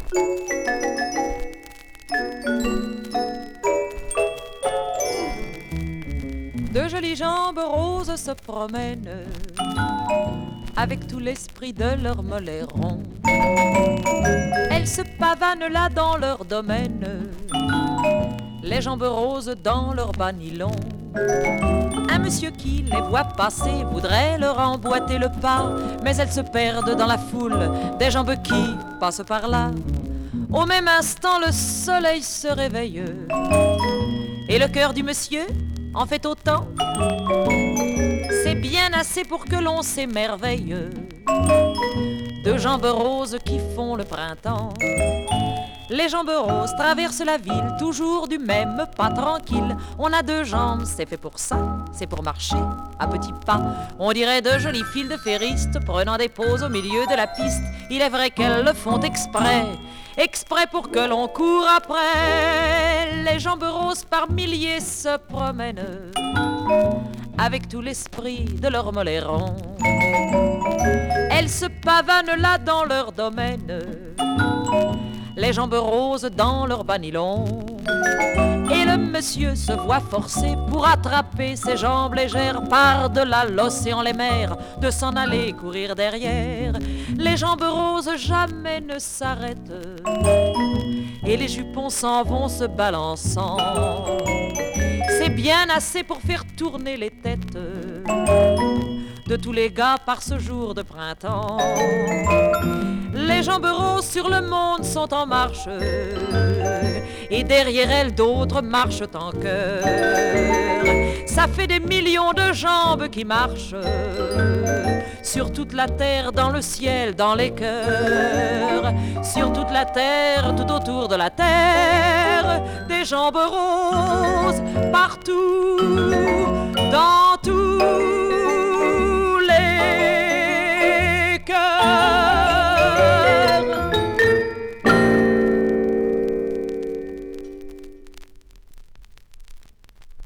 De jolies jambes roses se promènent avec tout l'esprit de leur mollet rond. Elles se pavanent là dans leur domaine, les jambes roses dans leur bas nylon. Un monsieur qui les voit passer voudrait leur emboîter le pas, mais elles se perdent dans la foule des jambes qui passent par là. Au même instant, le soleil se réveille et le cœur du monsieur en fait autant. C'est bien assez pour que l'on s'émerveille de jambes roses qui font le printemps. Les jambes roses traversent la ville, toujours du même pas tranquille. On a deux jambes, c'est fait pour ça, c'est pour marcher à petits pas. On dirait de jolies files de ferristes prenant des pauses au milieu de la piste. Il est vrai qu'elles le font exprès, exprès pour que l'on court après. Les jambes roses par milliers se promènent avec tout l'esprit de leur mollet rond. Elles se pavanent là dans leur domaine, les jambes roses dans leur bas nylon. Et le monsieur se voit forcé pour attraper ses jambes légères par-delà l'océan, les mers, de s'en aller courir derrière. Les jambes roses jamais ne s'arrêtent et les jupons s'en vont se balançant. C'est bien assez pour faire tourner les têtes de tous les gars par ce jour de printemps. Les jambes roses sur le monde sont en marche et derrière elles d'autres marchent en chœur. Ça fait des millions de jambes qui marchent sur toute la terre, dans le ciel, dans les cœurs. Sur toute la terre, tout autour de la terre, des jambes roses partout, dans tout.